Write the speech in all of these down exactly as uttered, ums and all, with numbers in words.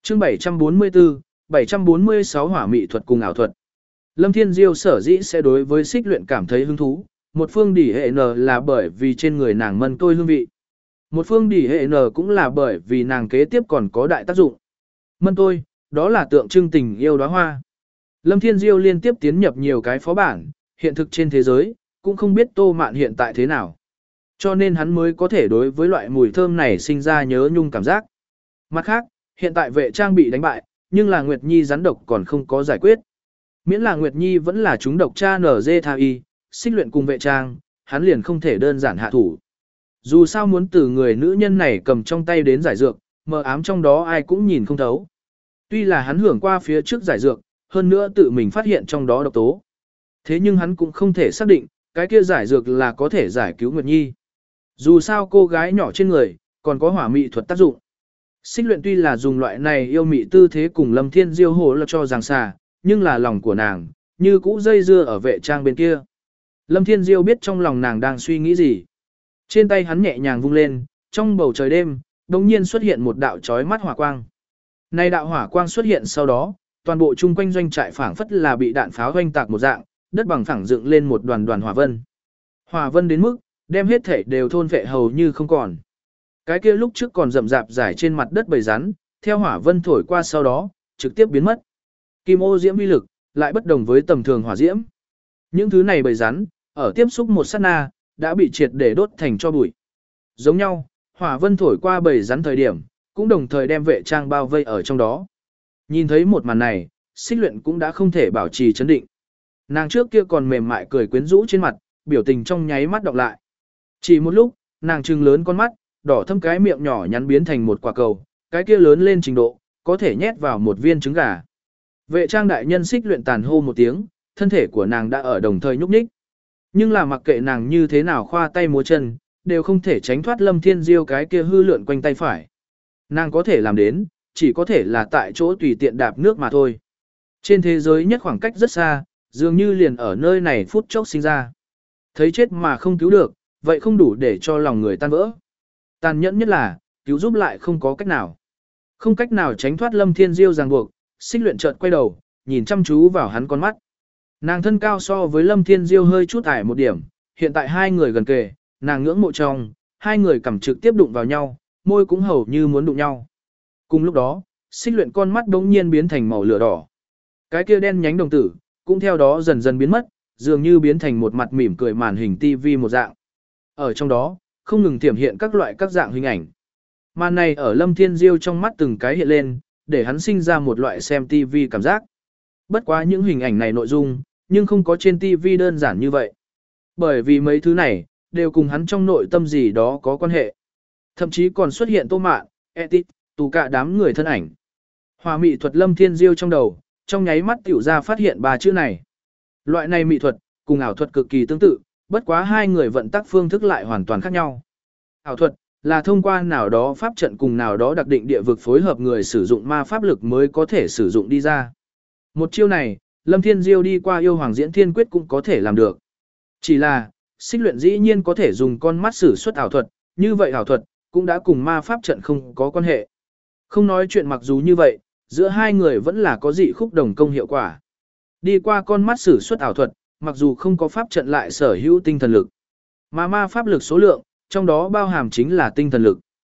Chương bảy trăm bốn mươi tư, bảy trăm bốn mươi sáu hỏa mị thuật cùng ảo thuật. Lâm Thiên Diêu sở dĩ sẽ đối với xích luyện cảm thấy hứng thú, một phương đỉ hệ n là bởi vì trên người nàng mân tôi hương vị. Một phương đỉ hệ n cũng là bởi vì nàng kế tiếp còn có đại tác dụng. Mân tôi, đó là tượng trưng tình yêu đóa hoa. Lâm Thiên Diêu liên tiếp tiến nhập nhiều cái phó bản, hiện thực trên thế giới, cũng không biết Tô Mạn hiện tại thế nào. Cho nên hắn mới có thể đối với loại mùi thơm này sinh ra nhớ nhung cảm giác. Mặt khác, hiện tại vệ trang bị đánh bại, nhưng là Nguyệt Nhi rắn độc còn không có giải quyết. Miễn là Nguyệt Nhi vẫn là chúng độc cha nở dê tha y, xích luyện cùng vệ trang, hắn liền không thể đơn giản hạ thủ. Dù sao muốn từ người nữ nhân này cầm trong tay đến giải dược, mờ ám trong đó ai cũng nhìn không thấu. Tuy là hắn hưởng qua phía trước giải dược, hơn nữa tự mình phát hiện trong đó độc tố. Thế nhưng hắn cũng không thể xác định, cái kia giải dược là có thể giải cứu Nguyệt Nhi. Dù sao cô gái nhỏ trên người, còn có hỏa mị thuật tác dụng. Xích luyện tuy là dùng loại này yêu mị tư thế cùng Lâm Thiên Diêu hồ là cho giằng xà, nhưng là lòng của nàng, như cũ dây dưa ở vệ trang bên kia. Lâm Thiên Diêu biết trong lòng nàng đang suy nghĩ gì. Trên tay hắn nhẹ nhàng vung lên, trong bầu trời đêm, đột nhiên xuất hiện một đạo chói mắt hỏa quang. Này đạo hỏa quang xuất hiện sau đó, toàn bộ chung quanh doanh trại phảng phất là bị đạn pháo hoành tạc một dạng, đất bằng phẳng dựng lên một đoàn đoàn hỏa vân. Hỏa vân đến mức, đem hết thể đều thôn phệ hầu như không còn. Cái kia lúc trước còn rậm rạp rải trên mặt đất bầy rắn, theo hỏa vân thổi qua sau đó, trực tiếp biến mất. Kim ô diễm uy lực, lại bất đồng với tầm thường hỏa diễm. Những thứ này bầy rắn, ở tiếp xúc một sát na, đã bị triệt để đốt thành cho bụi. Giống nhau, hỏa vân thổi qua bầy rắn thời điểm, cũng đồng thời đem vệ trang bao vây ở trong đó. Nhìn thấy một màn này, xích luyện cũng đã không thể bảo trì chấn định. Nàng trước kia còn mềm mại cười quyến rũ trên mặt, biểu tình trong nháy mắt đọc lại. Chỉ một lúc, nàng trừng lớn con mắt, đỏ thâm cái miệng nhỏ nhắn biến thành một quả cầu, cái kia lớn lên trình độ, có thể nhét vào một viên trứng gà. Vệ trang đại nhân xích luyện tàn hô một tiếng, thân thể của nàng đã ở đồng thời nhúc nhích. Nhưng là mặc kệ nàng như thế nào khoa tay múa chân, đều không thể tránh thoát Lâm Thiên Diêu cái kia hư lượn quanh tay phải. Nàng có thể làm đến, chỉ có thể là tại chỗ tùy tiện đạp nước mà thôi. Trên thế giới nhất khoảng cách rất xa, dường như liền ở nơi này phút chốc sinh ra. Thấy chết mà không cứu được, vậy không đủ để cho lòng người tan vỡ. Tàn nhẫn nhất là, cứu giúp lại không có cách nào. Không cách nào tránh thoát Lâm Thiên Diêu ràng buộc, xích luyện chợt quay đầu, nhìn chăm chú vào hắn con mắt. Nàng thân cao so với Lâm Thiên Diêu hơi chút ải một điểm, hiện tại hai người gần kề, nàng ngưỡng mộ trong, hai người cầm trực tiếp đụng vào nhau, môi cũng hầu như muốn đụng nhau. Cùng lúc đó, xích luyện con mắt đống nhiên biến thành màu lửa đỏ. Cái kia đen nhánh đồng tử, cũng theo đó dần dần biến mất, dường như biến thành một mặt mỉm cười màn hình tivi một dạng. Ở trong đó, không ngừng tiềm hiện các loại các dạng hình ảnh. Màn này ở Lâm Thiên Diêu trong mắt từng cái hiện lên, để hắn sinh ra một loại xem tivi cảm giác. Bất quá những hình ảnh này nội dung, nhưng không có trên tivi đơn giản như vậy. Bởi vì mấy thứ này, đều cùng hắn trong nội tâm gì đó có quan hệ. Thậm chí còn xuất hiện Tô Mạn, Etit, tù cả đám người thân ảnh. Hòa mị thuật Lâm Thiên Diêu trong đầu, trong nháy mắt tiểu ra phát hiện ba chữ này. Loại này mị thuật, cùng ảo thuật cực kỳ tương tự, bất quá hai người vận tác phương thức lại hoàn toàn khác nhau. Ảo thuật là thông qua nào đó pháp trận cùng nào đó đặc định địa vực phối hợp người sử dụng ma pháp lực mới có thể sử dụng đi ra. Một chiêu này, Lâm Thiên Diêu đi qua yêu hoàng diễn thiên quyết cũng có thể làm được. Chỉ là, xích luyện dĩ nhiên có thể dùng con mắt sử xuất ảo thuật, như vậy ảo thuật cũng đã cùng ma pháp trận không có quan hệ. Không nói chuyện mặc dù như vậy, giữa hai người vẫn là có dị khúc đồng công hiệu quả. Đi qua con mắt sử xuất ảo thuật, mặc dù không có pháp trận lại sở hữu tinh thần lực. Mà ma pháp lực số lượng, trong đó bao hàm chính là tinh thần lực.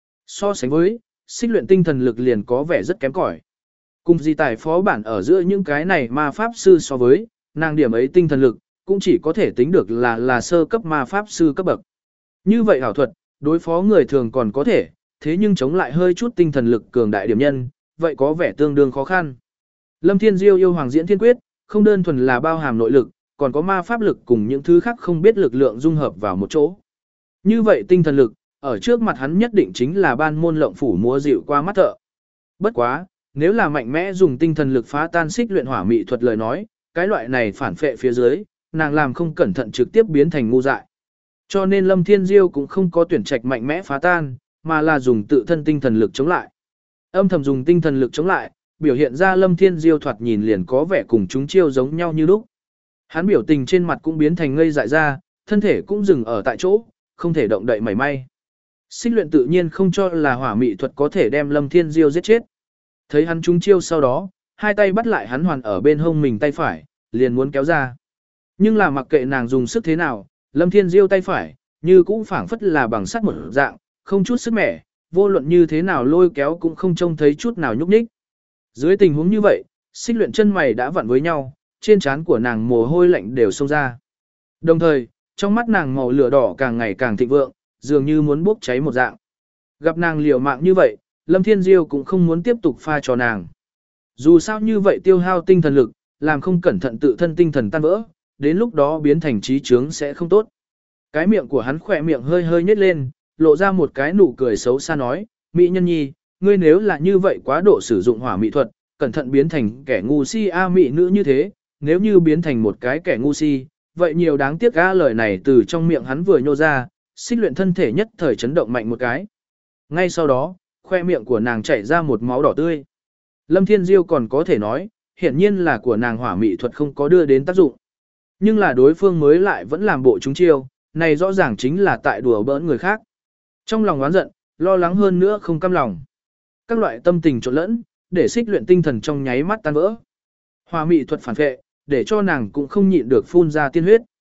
So sánh với, xích luyện tinh thần lực liền có vẻ rất kém cỏi. Cùng di tài phó bản ở giữa những cái này ma pháp sư so với, nàng điểm ấy tinh thần lực, cũng chỉ có thể tính được là là sơ cấp ma pháp sư cấp bậc. Như vậy ảo thuật, đối phó người thường còn có thể, thế nhưng chống lại hơi chút tinh thần lực cường đại điểm nhân, vậy có vẻ tương đương khó khăn. Lâm Thiên Diêu yêu hoàng diễn thiên quyết, không đơn thuần là bao hàm nội lực, còn có ma pháp lực cùng những thứ khác không biết lực lượng dung hợp vào một chỗ. Như vậy tinh thần lực, ở trước mặt hắn nhất định chính là ban môn lộng phủ múa dịu qua mắt thợ. Bất quá, nếu là mạnh mẽ dùng tinh thần lực phá tan xích luyện hỏa mị thuật lời nói, cái loại này phản phệ phía dưới, nàng làm không cẩn thận trực tiếp biến thành ngu dại. Cho nên Lâm Thiên Diêu cũng không có tuyển trạch mạnh mẽ phá tan, mà là dùng tự thân tinh thần lực chống lại. Âm thầm dùng tinh thần lực chống lại, biểu hiện ra Lâm Thiên Diêu thoạt nhìn liền có vẻ cùng chúng chiêu giống nhau như lúc. Hắn biểu tình trên mặt cũng biến thành ngây dại ra, thân thể cũng dừng ở tại chỗ, không thể động đậy mảy may. Xích luyện tự nhiên không cho là hỏa mị thuật có thể đem Lâm Thiên Diêu giết chết. Thấy hắn trúng chiêu sau đó, hai tay bắt lại hắn hoàn ở bên hông mình tay phải, liền muốn kéo ra. Nhưng là mặc kệ nàng dùng sức thế nào, Lâm Thiên Diêu tay phải, như cũ phảng phất là bằng sắt một dạng, không chút sức mẻ, vô luận như thế nào lôi kéo cũng không trông thấy chút nào nhúc nhích. Dưới tình huống như vậy, Xích Luyện chân mày đã vặn với nhau, trên trán của nàng mồ hôi lạnh đều xông ra. Đồng thời, trong mắt nàng màu lửa đỏ càng ngày càng thịnh vượng, dường như muốn bốc cháy một dạng. Gặp nàng liều mạng như vậy, Lâm Thiên Diêu cũng không muốn tiếp tục pha cho nàng. Dù sao như vậy tiêu hao tinh thần lực, làm không cẩn thận tự thân tinh thần tan vỡ, đến lúc đó biến thành trí chướng sẽ không tốt. Cái miệng của hắn khỏe miệng hơi hơi nhếch lên, lộ ra một cái nụ cười xấu xa nói, Mỹ nhân nhi, ngươi nếu là như vậy quá độ sử dụng hỏa mỹ thuật, cẩn thận biến thành kẻ ngu si a mỹ nữ như thế, nếu như biến thành một cái kẻ ngu si, vậy nhiều đáng tiếc a lời này từ trong miệng hắn vừa nhô ra, Xích Luyện thân thể nhất thời chấn động mạnh một cái. Ngay sau đó, khoe miệng của nàng chảy ra một máu đỏ tươi. Lâm Thiên Diêu còn có thể nói, hiển nhiên là của nàng hỏa mỹ thuật không có đưa đến tác dụng. Nhưng là đối phương mới lại vẫn làm bộ trúng chiêu, này rõ ràng chính là tại đùa bỡn người khác. Trong lòng oán giận, lo lắng hơn nữa không cam lòng. Các loại tâm tình trộn lẫn, để Xích Luyện tinh thần trong nháy mắt tan vỡ. Hỏa mỹ thuật phản vệ, để cho nàng cũng không nhịn được phun ra tiên huyết.